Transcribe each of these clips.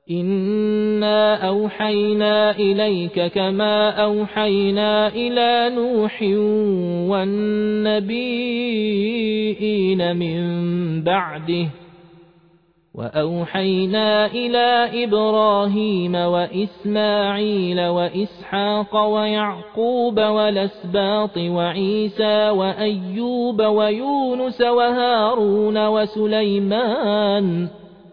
إنا أوحينا إليك كما أوحينا إلى نوح والنبيين من بعده وأوحينا إلى إبراهيم وإسماعيل وإسحاق ويعقوب والأسباط وعيسى وأيوب ويونس وهارون وسليمان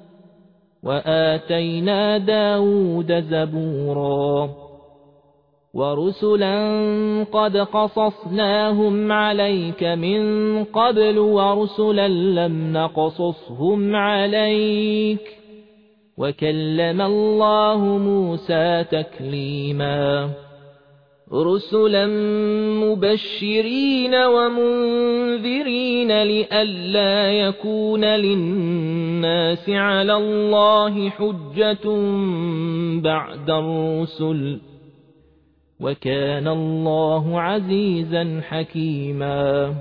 وآتينا داود زبورا ورسلا قد قصصناهم عليك من قبل ورسلا لم نقصصهم عليك وكلم الله موسى تكليما رسلا مبشرين ومنذرين لئلا يكون للناس على الله حجة بعد الرسل وكان الله عزيزا حكيما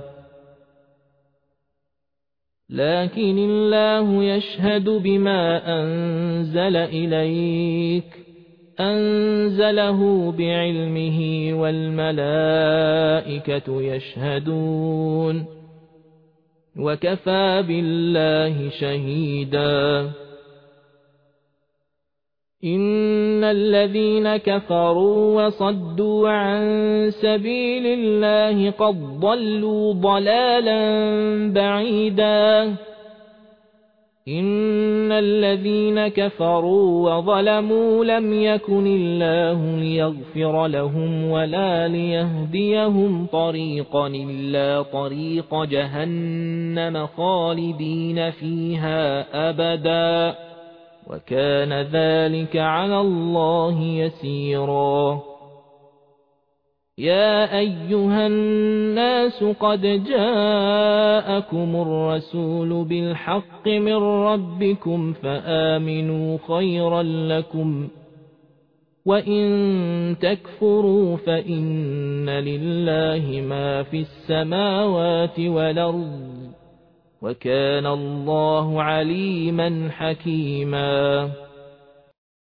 لكن الله يشهد بما أنزل إليك أنزله بعلمه والملائكة يشهدون وكفى بالله شهيدا إن الذين كفروا وصدوا عن سبيل الله قد ضلوا ضلالا بعيدا إن الذين كفروا وظلموا لم يكن الله ليغفر لهم ولا ليهديهم طريقا إلا طريق جهنم خالدين فيها أبدا وكان ذلك على الله يسيرا يا أيها الناس قد جاءكم الرسول بالحق من ربكم فآمنوا خيرا لكم وإن تكفروا فإن لله ما في السماوات والأرض وكان الله عليما حكيما